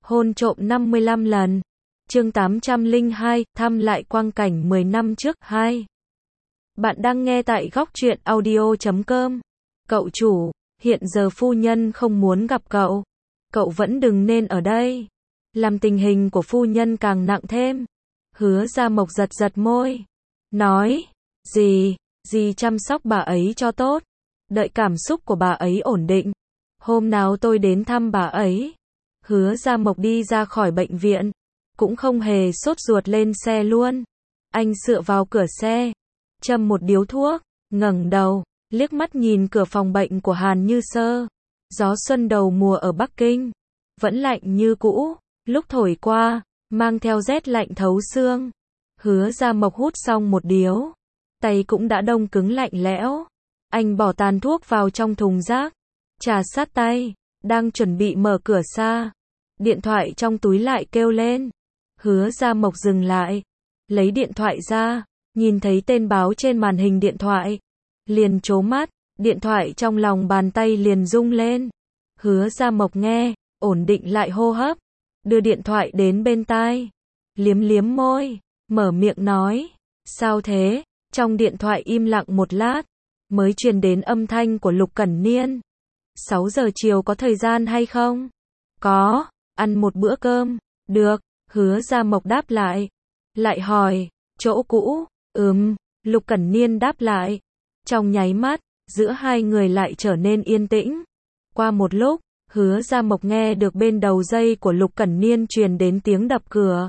Hôn trộm 55 lần. Chương 802, thăm lại quang cảnh 10 năm trước 2. Bạn đang nghe tại góc truyện audio.com. Cậu chủ, hiện giờ phu nhân không muốn gặp cậu. Cậu vẫn đừng nên ở đây. Làm tình hình của phu nhân càng nặng thêm. Hứa Gia Mộc giật giật môi. Nói, dì chăm sóc bà ấy cho tốt. Đợi cảm xúc của bà ấy ổn định. Hôm nào tôi đến thăm bà ấy. Hứa Gia Mộc đi ra khỏi bệnh viện. Cũng không hề sốt ruột lên xe luôn. Anh dựa vào cửa xe. Châm một điếu thuốc. Ngẩng đầu. Liếc mắt nhìn cửa phòng bệnh của Hàn Như Sơ. Gió xuân đầu mùa ở Bắc Kinh. Vẫn lạnh như cũ. Lúc thổi qua. Mang theo rét lạnh thấu xương. Hứa Gia Mộc hút xong một điếu. Tay cũng đã đông cứng lạnh lẽo. Anh bỏ tàn thuốc vào trong thùng rác. Trà sát tay. Đang chuẩn bị mở cửa xa. Điện thoại trong túi lại kêu lên. Hứa Gia Mộc dừng lại. Lấy điện thoại ra. Nhìn thấy tên báo trên màn hình điện thoại. Liền trố mắt. Điện thoại trong lòng bàn tay liền rung lên. Hứa Gia Mộc nghe. Ổn định lại hô hấp. Đưa điện thoại đến bên tai. Liếm liếm môi. Mở miệng nói. Sao thế? Trong điện thoại im lặng một lát. Mới truyền đến âm thanh của Lục Cẩn Niên. 6 giờ chiều có thời gian hay không? Có. Ăn một bữa cơm. Được. Hứa Gia Mộc đáp lại. Lại hỏi. Chỗ cũ? Lục Cẩn Niên đáp lại. Trong nháy mắt, giữa hai người lại trở nên yên tĩnh. Qua một lúc, Hứa Gia Mộc nghe được bên đầu dây của Lục Cẩn Niên truyền đến tiếng đập cửa.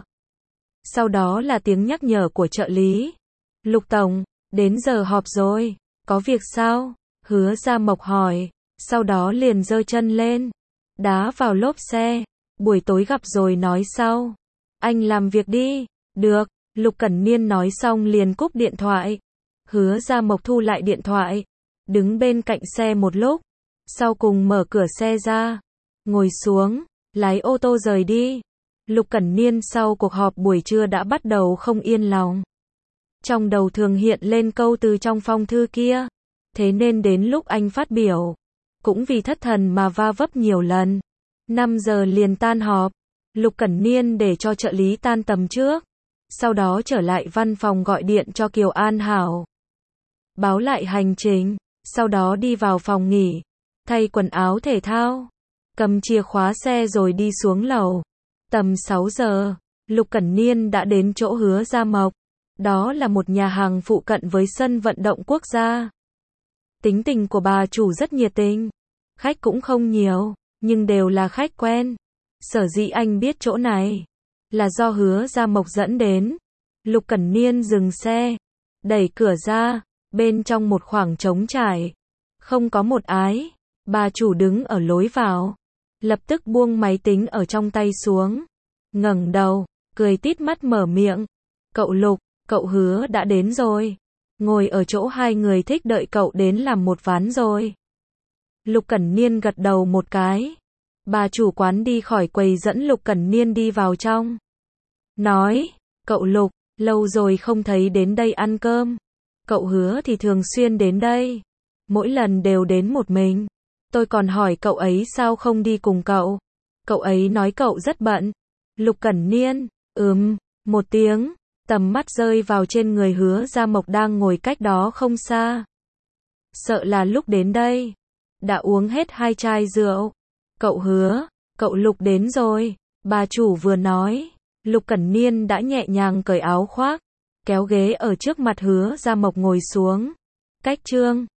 Sau đó là tiếng nhắc nhở của trợ lý. Lục Tổng, đến giờ họp rồi. Có việc sao? Hứa Gia Mộc hỏi. Sau đó liền giơ chân lên. Đá vào lốp xe. Buổi tối gặp rồi nói sau. Anh làm việc đi. Được. Lục Cẩn Niên nói xong liền cúp điện thoại. Hứa Gia Mộc thu lại điện thoại. Đứng bên cạnh xe một lúc. Sau cùng mở cửa xe ra. Ngồi xuống. Lái ô tô rời đi. Lục Cẩn Niên sau cuộc họp buổi trưa đã bắt đầu không yên lòng. Trong đầu thường hiện lên câu từ trong phong thư kia. Thế nên đến lúc anh phát biểu. Cũng vì thất thần mà va vấp nhiều lần. 5 giờ liền tan họp. Lục Cẩn Niên để cho trợ lý tan tầm trước. Sau đó trở lại văn phòng gọi điện cho Kiều An Hảo. Báo lại hành trình. Sau đó đi vào phòng nghỉ. Thay quần áo thể thao. Cầm chìa khóa xe rồi đi xuống lầu. Tầm 6 giờ. Lục Cẩn Niên đã đến chỗ Hứa Gia Mộc. Đó là một nhà hàng phụ cận với sân vận động quốc gia. Tính tình của bà chủ rất nhiệt tình. Khách cũng không nhiều, nhưng đều là khách quen. Sở dĩ anh biết chỗ này là do Hứa Gia Mộc dẫn đến. Lục Cẩn Niên dừng xe, đẩy cửa ra, bên trong một khoảng trống trải. Không có một ai. Bà chủ đứng ở lối vào. Lập tức buông máy tính ở trong tay xuống. Ngẩng đầu, cười tít mắt mở miệng. Cậu Lục, cậu Hứa đã đến rồi. Ngồi ở chỗ hai người thích đợi cậu đến làm một ván rồi. Lục Cẩn Niên gật đầu một cái. Bà chủ quán đi khỏi quầy dẫn Lục Cẩn Niên đi vào trong. Nói, cậu Lục, lâu rồi không thấy đến đây ăn cơm. Cậu Hứa thì thường xuyên đến đây. Mỗi lần đều đến một mình. Tôi còn hỏi cậu ấy sao không đi cùng cậu. Cậu ấy nói cậu rất bận. Lục Cẩn Niên, một tiếng. Tầm mắt rơi vào trên người Hứa Gia Mộc đang ngồi cách đó không xa. Sợ là lúc đến đây đã uống hết 2 chai rượu. Cậu Hứa, cậu Lục đến rồi. Bà chủ vừa nói. Lục Cẩn Niên đã nhẹ nhàng cởi áo khoác. Kéo ghế ở trước mặt Hứa Gia Mộc ngồi xuống. Cách chương